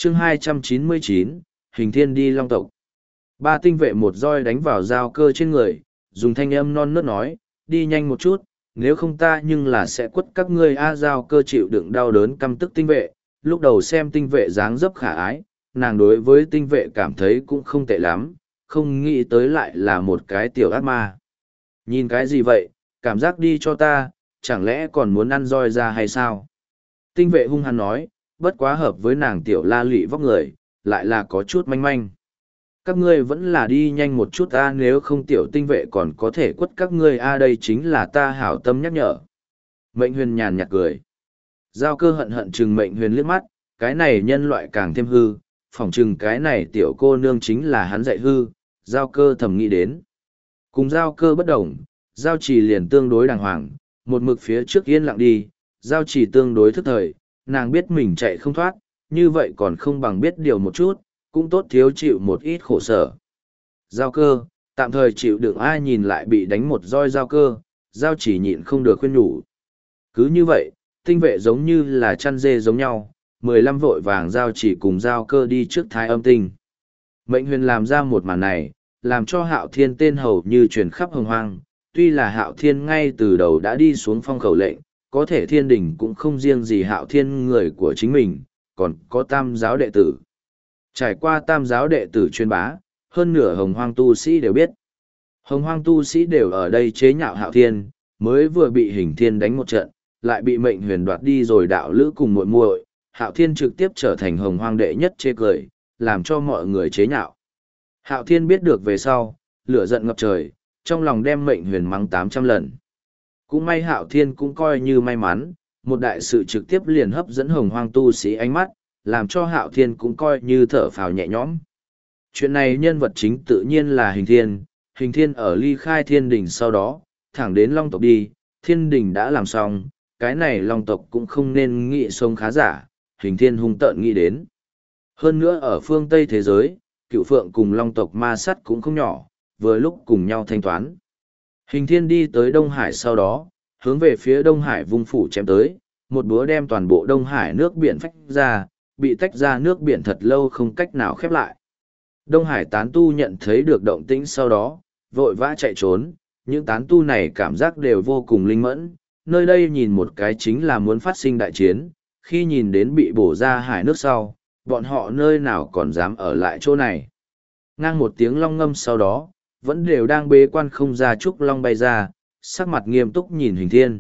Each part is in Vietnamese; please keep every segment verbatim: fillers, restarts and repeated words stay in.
chương hai trăm chín mươi chín, hình thiên đi long tộc. Ba tinh vệ một roi đánh vào giao cơ trên người, dùng thanh âm non nớt nói, đi nhanh một chút, nếu không ta nhưng là sẽ quất các ngươi a giao cơ chịu đựng đau đớn căm tức tinh vệ. Lúc đầu xem tinh vệ dáng dấp khả ái, nàng đối với tinh vệ cảm thấy cũng không tệ lắm, không nghĩ tới lại là một cái tiểu ác ma. Nhìn cái gì vậy, cảm giác đi cho ta, chẳng lẽ còn muốn ăn roi ra hay sao? Tinh vệ hung hăng nói, bất quá hợp với nàng tiểu la lụy vóc người, lại là có chút manh manh. Các ngươi vẫn là đi nhanh một chút a, nếu không tiểu tinh vệ còn có thể quất các ngươi a, đây chính là ta hảo tâm nhắc nhở. Mệnh huyền nhàn nhạt cười. Giao cơ hận hận chừng mệnh huyền liếc mắt, cái này nhân loại càng thêm hư, phỏng chừng cái này tiểu cô nương chính là hắn dạy hư, giao cơ thầm nghĩ đến. Cùng giao cơ bất đồng, giao chỉ liền tương đối đàng hoàng, một mực phía trước yên lặng đi, giao chỉ tương đối thức thời, nàng biết mình chạy không thoát, như vậy còn không bằng biết điều một chút, cũng tốt thiếu chịu một ít khổ sở. Giao cơ, tạm thời chịu đựng ai nhìn lại bị đánh một roi giao cơ, giao chỉ nhịn không được khuyên nhủ. Cứ như vậy, tinh vệ giống như là chăn dê giống nhau, mười lăm vội vàng giao chỉ cùng giao cơ đi trước thái âm tinh. Mệnh huyền làm ra một màn này, làm cho hạo thiên tên hầu như truyền khắp hồng hoang, tuy là hạo thiên ngay từ đầu đã đi xuống phong khẩu lệnh, có thể thiên đình cũng không riêng gì hạo thiên người của chính mình, còn có tam giáo đệ tử. Trải qua tam giáo đệ tử truyền bá, hơn nửa hồng hoang tu sĩ đều biết. Hồng hoang tu sĩ đều ở đây chế nhạo hạo thiên, mới vừa bị hình thiên đánh một trận, lại bị mệnh huyền đoạt đi rồi đạo lữ cùng muội muội, hạo thiên trực tiếp trở thành hồng hoang đệ nhất chê cười, làm cho mọi người chế nhạo. Hạo thiên biết được về sau, lửa giận ngập trời, trong lòng đem mệnh huyền mắng tám trăm lần. Cũng may hạo thiên cũng coi như may mắn, một đại sự trực tiếp liền hấp dẫn hồng hoang tu sĩ ánh mắt, làm cho hạo thiên cũng coi như thở phào nhẹ nhõm. Chuyện này nhân vật chính tự nhiên là hình thiên, hình thiên ở ly khai thiên đình sau đó, thẳng đến long tộc đi, thiên đình đã làm xong, cái này long tộc cũng không nên nghĩ sống khá giả, hình thiên hung tợn nghĩ đến. Hơn nữa ở phương Tây thế giới, cựu phượng cùng long tộc ma sắt cũng không nhỏ, vừa lúc cùng nhau thanh toán. Hình thiên đi tới Đông Hải sau đó, hướng về phía Đông Hải vung phủ chém tới, một búa đem toàn bộ Đông Hải nước biển phách ra, bị tách ra nước biển thật lâu không cách nào khép lại. Đông Hải tán tu nhận thấy được động tĩnh sau đó, vội vã chạy trốn, những tán tu này cảm giác đều vô cùng linh mẫn, nơi đây nhìn một cái chính là muốn phát sinh đại chiến, khi nhìn đến bị bổ ra hải nước sau, bọn họ nơi nào còn dám ở lại chỗ này. Ngang một tiếng long ngâm sau đó, vẫn đều đang bế quan không ra trúc long bay ra, sắc mặt nghiêm túc nhìn hình thiên.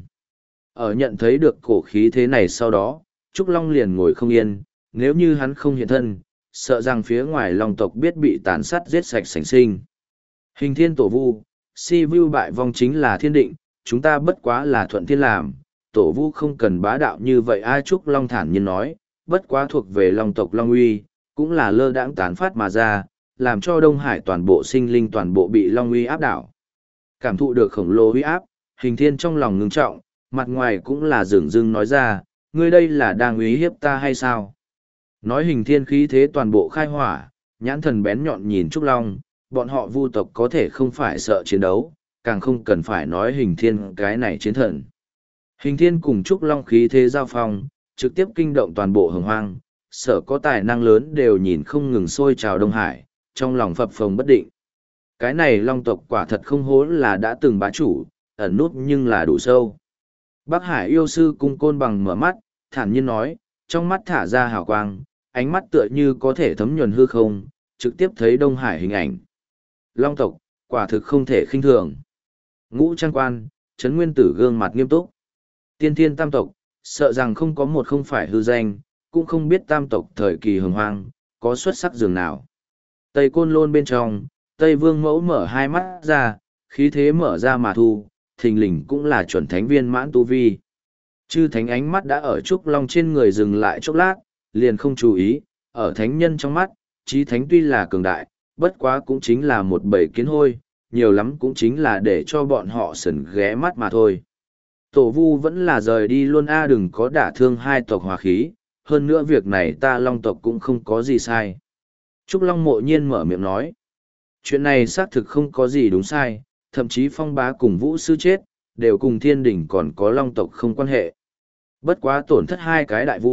Ở nhận thấy được cổ khí thế này sau đó, trúc long liền ngồi không yên, nếu như hắn không hiện thân, sợ rằng phía ngoài long tộc biết bị tàn sát giết sạch sành sinh. Hình thiên tổ vu, si vu bại vong chính là thiên định, chúng ta bất quá là thuận thiên làm, tổ vu không cần bá đạo như vậy. Ai trúc long thản nhiên nói, bất quá thuộc về long tộc long uy, cũng là lơ đãng tán phát mà ra, làm cho Đông Hải toàn bộ sinh linh toàn bộ bị long uy áp đảo. Cảm thụ được khổng lồ uy áp, hình thiên trong lòng ngưng trọng, mặt ngoài cũng là dửng dưng nói ra, ngươi đây là đang uy hiếp ta hay sao? Nói hình thiên khí thế toàn bộ khai hỏa, nhãn thần bén nhọn nhìn Trúc Long, bọn họ vu tộc có thể không phải sợ chiến đấu, càng không cần phải nói hình thiên cái này chiến thần. Hình thiên cùng Trúc Long khí thế giao phong, trực tiếp kinh động toàn bộ hồng hoang, sở có tài năng lớn đều nhìn không ngừng sôi trào Đông Hải, trong lòng phập phồng bất định. Cái này long tộc quả thật không hố là đã từng bá chủ, ẩn nút nhưng là đủ sâu. Bắc Hải yêu sư cung côn bằng mở mắt, thản nhiên nói, trong mắt thả ra hào quang, ánh mắt tựa như có thể thấm nhuần hư không, trực tiếp thấy Đông Hải hình ảnh. Long tộc, quả thực không thể khinh thường. Ngũ Trang Quan, Trấn Nguyên Tử gương mặt nghiêm túc. Tiên thiên tam tộc, sợ rằng không có một không phải hư danh, cũng không biết tam tộc thời kỳ hồng hoang, có xuất sắc dường nào. Tây Côn Lôn bên trong, Tây Vương Mẫu mở hai mắt ra, khí thế mở ra mà thu, thình lình cũng là chuẩn thánh viên mãn tu vi. Chư thánh ánh mắt đã ở Trúc Long trên người dừng lại chốc lát, liền không chú ý, ở thánh nhân trong mắt, chí thánh tuy là cường đại, bất quá cũng chính là một bầy kiến hôi, nhiều lắm cũng chính là để cho bọn họ sần ghé mắt mà thôi. Tổ vu vẫn là rời đi luôn a, đừng có đả thương hai tộc hòa khí, hơn nữa việc này ta long tộc cũng không có gì sai. Trúc Long mộ nhiên mở miệng nói, chuyện này xác thực không có gì đúng sai, thậm chí phong bá cùng vũ sư chết, đều cùng thiên đỉnh còn có long tộc không quan hệ. Bất quá tổn thất hai cái đại vu,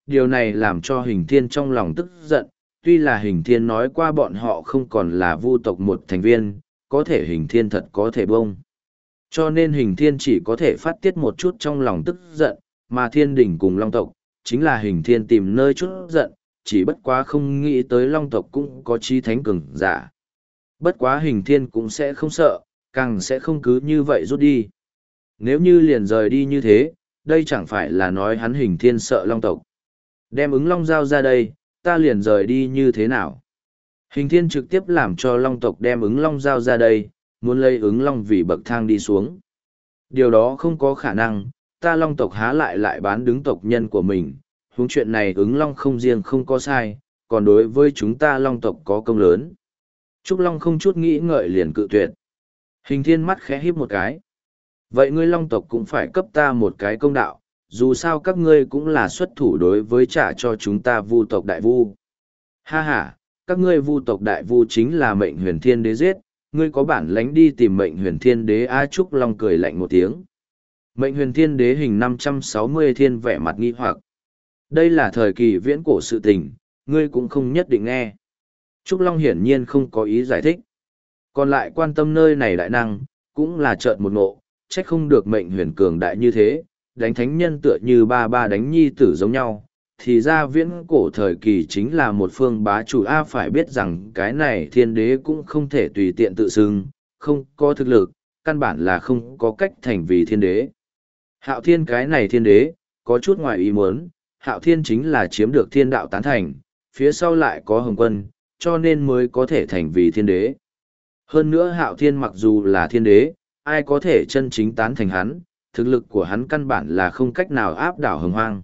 điều này làm cho hình thiên trong lòng tức giận, tuy là hình thiên nói qua bọn họ không còn là vu tộc một thành viên, có thể hình thiên thật có thể bông. Cho nên hình thiên chỉ có thể phát tiết một chút trong lòng tức giận, mà thiên đình cùng long tộc, chính là hình thiên tìm nơi chút giận, chỉ bất quá không nghĩ tới long tộc cũng có chí thánh cường giả. Bất quá hình thiên cũng sẽ không sợ, càng sẽ không cứ như vậy rút đi. Nếu như liền rời đi như thế, đây chẳng phải là nói hắn hình thiên sợ long tộc. Đem ứng long giao ra đây, ta liền rời đi như thế nào? Hình thiên trực tiếp làm cho long tộc đem ứng long giao ra đây, muốn lấy ứng long vì bậc thang đi xuống. Điều đó không có khả năng, ta long tộc há lại lại bán đứng tộc nhân của mình, huống chuyện này ứng long không riêng không có sai, còn đối với chúng ta long tộc có công lớn. Trúc Long không chút nghĩ ngợi liền cự tuyệt. Hình thiên mắt khẽ híp một cái. Vậy ngươi long tộc cũng phải cấp ta một cái công đạo, dù sao các ngươi cũng là xuất thủ đối với trả cho chúng ta vu tộc đại vu. Ha ha, các ngươi vu tộc đại vu chính là mệnh huyền thiên đế giết, ngươi có bản lánh đi tìm mệnh huyền thiên đế. A Trúc Long cười lạnh một tiếng. Mệnh huyền thiên đế hình năm trăm sáu mươi thiên vẻ mặt nghi hoặc. Đây là thời kỳ viễn cổ sự tình, ngươi cũng không nhất định nghe. Trúc Long hiển nhiên không có ý giải thích. Còn lại quan tâm nơi này đại năng, cũng là trợn một ngộ, trách không được mệnh huyền cường đại như thế, đánh thánh nhân tựa như ba ba đánh nhi tử giống nhau. Thì ra viễn cổ thời kỳ chính là một phương bá chủ. A phải biết rằng cái này thiên đế cũng không thể tùy tiện tự xưng, không có thực lực, căn bản là không có cách thành vì thiên đế. Hạo thiên cái này thiên đế, có chút ngoài ý muốn, Hạo thiên chính là chiếm được thiên đạo tán thành, phía sau lại có hồng quân, cho nên mới có thể thành vì thiên đế. Hơn nữa Hạo thiên mặc dù là thiên đế, ai có thể chân chính tán thành hắn, thực lực của hắn căn bản là không cách nào áp đảo hồng hoang.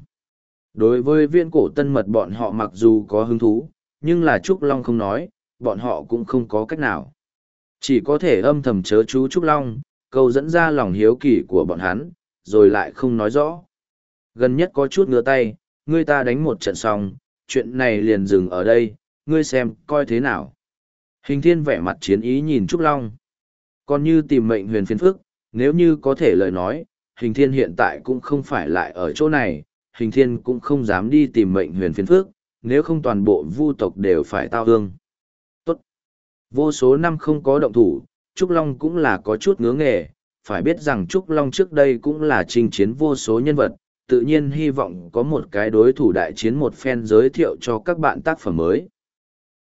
Đối với viên cổ tân mật bọn họ mặc dù có hứng thú, nhưng là Trúc Long không nói, bọn họ cũng không có cách nào. Chỉ có thể âm thầm chớ chú Trúc Long, câu dẫn ra lòng hiếu kỳ của bọn hắn, rồi lại không nói rõ. Gần nhất có chút ngửa tay, ngươi ta đánh một trận xong, chuyện này liền dừng ở đây, ngươi xem, coi thế nào. Hình thiên vẻ mặt chiến ý nhìn Trúc Long. Còn như tìm mệnh huyền phiền phức, nếu như có thể lời nói, hình thiên hiện tại cũng không phải lại ở chỗ này, hình thiên cũng không dám đi tìm mệnh huyền phiền phức, nếu không toàn bộ vu tộc đều phải tao hương. Tốt. Vô số năm không có động thủ, Trúc Long cũng là có chút ngứa nghề, phải biết rằng Trúc Long trước đây cũng là chinh chiến vô số nhân vật, tự nhiên hy vọng có một cái đối thủ đại chiến một phen giới thiệu cho các bạn tác phẩm mới.